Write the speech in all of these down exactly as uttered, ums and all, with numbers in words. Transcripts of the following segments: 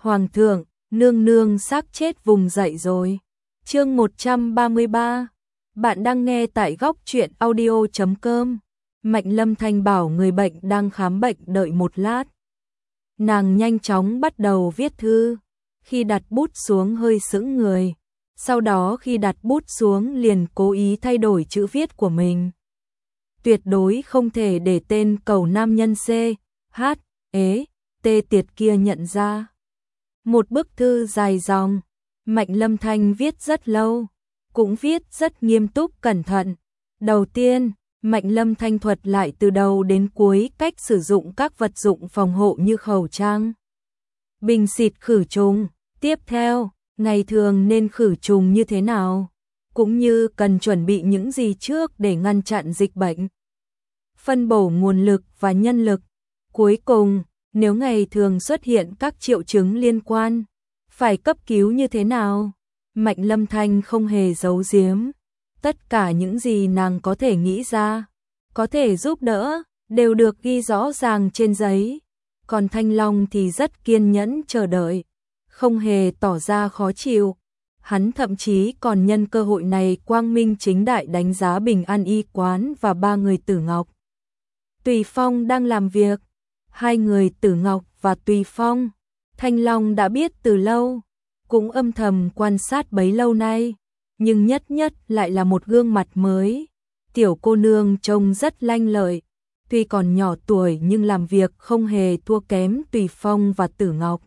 Hoàng thượng, nương nương xác chết vùng dậy rồi. Chương một trăm ba mươi ba. Bạn đang nghe tại góc truyện audio chấm com. Mạnh Lâm Thanh bảo người bệnh đang khám bệnh đợi một lát. Nàng nhanh chóng bắt đầu viết thư. Khi đặt bút xuống hơi sững người. Sau đó khi đặt bút xuống liền cố ý thay đổi chữ viết của mình. Tuyệt đối không thể để tên cầu nam nhân C, H, ế, T tiệt kia nhận ra. Một bức thư dài dòng, Mạnh Lâm Thanh viết rất lâu, cũng viết rất nghiêm túc cẩn thận. Đầu tiên, Mạnh Lâm Thanh thuật lại từ đầu đến cuối cách sử dụng các vật dụng phòng hộ như khẩu trang, bình xịt khử trùng. Tiếp theo, ngày thường nên khử trùng như thế nào, cũng như cần chuẩn bị những gì trước để ngăn chặn dịch bệnh. Phân bổ nguồn lực và nhân lực. Cuối cùng, nếu ngày thường xuất hiện các triệu chứng liên quan, phải cấp cứu như thế nào? Mạnh Lâm Thanh không hề giấu giếm. Tất cả những gì nàng có thể nghĩ ra, có thể giúp đỡ, đều được ghi rõ ràng trên giấy. Còn Thanh Long thì rất kiên nhẫn chờ đợi, không hề tỏ ra khó chịu. Hắn thậm chí còn nhân cơ hội này quang minh chính đại đánh giá Bình An Y Quán và ba người Tử Ngọc, Tùy Phong đang làm việc. Hai người Tử Ngọc và Tùy Phong, Thanh Long đã biết từ lâu, cũng âm thầm quan sát bấy lâu nay, nhưng nhất nhất lại là một gương mặt mới. Tiểu cô nương trông rất lanh lợi, tuy còn nhỏ tuổi nhưng làm việc không hề thua kém Tùy Phong và Tử Ngọc.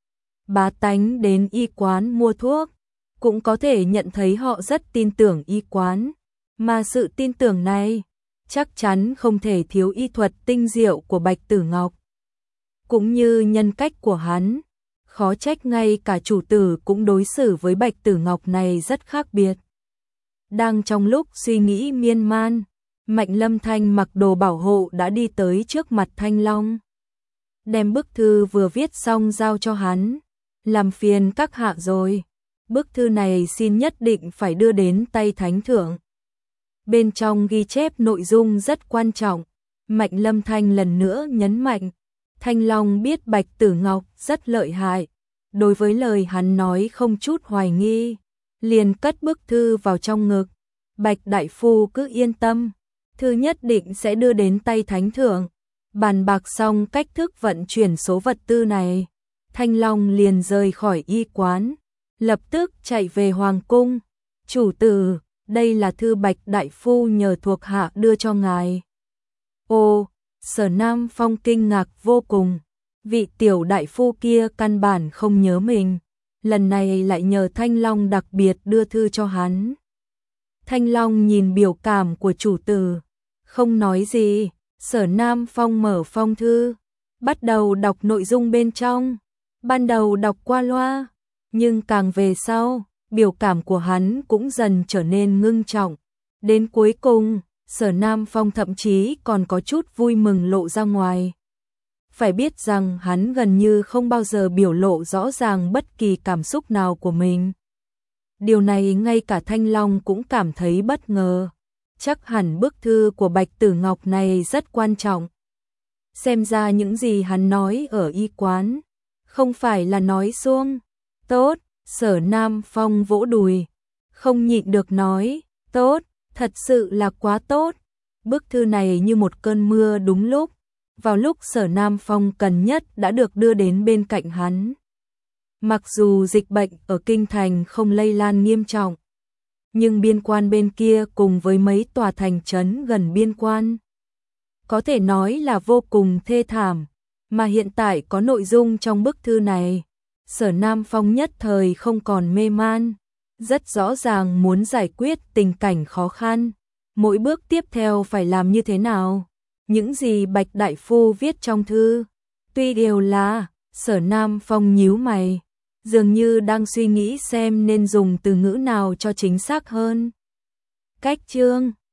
Bá tánh đến y quán mua thuốc, cũng có thể nhận thấy họ rất tin tưởng y quán, mà sự tin tưởng này chắc chắn không thể thiếu y thuật tinh diệu của Bạch Tử Ngọc, cũng như nhân cách của hắn. Khó trách ngay cả chủ tử cũng đối xử với Bạch Tử Ngọc này rất khác biệt. Đang trong lúc suy nghĩ miên man, Mạnh Lâm Thanh mặc đồ bảo hộ đã đi tới trước mặt Thanh Long, đem bức thư vừa viết xong giao cho hắn. Làm phiền các hạ rồi, bức thư này xin nhất định phải đưa đến tay Thánh thượng. Bên trong ghi chép nội dung rất quan trọng. Mạnh Lâm Thanh lần nữa nhấn mạnh, Thanh Long biết Bạch Tử Ngọc rất lợi hại, đối với lời hắn nói không chút hoài nghi, liền cất bức thư vào trong ngực. Bạch đại phu cứ yên tâm, thư nhất định sẽ đưa đến tay Thánh thượng. Bàn bạc xong cách thức vận chuyển số vật tư này, Thanh Long liền rời khỏi y quán, lập tức chạy về hoàng cung. Chủ tử, đây là thư Bạch đại phu nhờ thuộc hạ đưa cho ngài. Ô, Sở Nam Phong kinh ngạc vô cùng, vị tiểu đại phu kia căn bản không nhớ mình, lần này lại nhờ Thanh Long đặc biệt đưa thư cho hắn. Thanh Long nhìn biểu cảm của chủ tử, không nói gì. Sở Nam Phong mở phong thư, bắt đầu đọc nội dung bên trong. Ban đầu đọc qua loa, nhưng càng về sau, biểu cảm của hắn cũng dần trở nên ngưng trọng. Đến cuối cùng, Sở Nam Phong thậm chí còn có chút vui mừng lộ ra ngoài. Phải biết rằng hắn gần như không bao giờ biểu lộ rõ ràng bất kỳ cảm xúc nào của mình. Điều này ngay cả Thanh Long cũng cảm thấy bất ngờ. Chắc hẳn bức thư của Bạch Tử Ngọc này rất quan trọng. Xem ra những gì hắn nói ở y quán không phải là nói suông. Tốt, Sở Nam Phong vỗ đùi, không nhịn được nói, tốt, thật sự là quá tốt. Bức thư này như một cơn mưa đúng lúc, vào lúc Sở Nam Phong cần nhất đã được đưa đến bên cạnh hắn. Mặc dù dịch bệnh ở kinh thành không lây lan nghiêm trọng, nhưng biên quan bên kia cùng với mấy tòa thành trấn gần biên quan, có thể nói là vô cùng thê thảm, mà hiện tại có nội dung trong bức thư này. Sở Nam Phong nhất thời không còn mê man, rất rõ ràng muốn giải quyết tình cảnh khó khăn, mỗi bước tiếp theo phải làm như thế nào. Những gì Bạch đại phu viết trong thư, tuy đều là, Sở Nam Phong nhíu mày, dường như đang suy nghĩ xem nên dùng từ ngữ nào cho chính xác hơn. Cách chương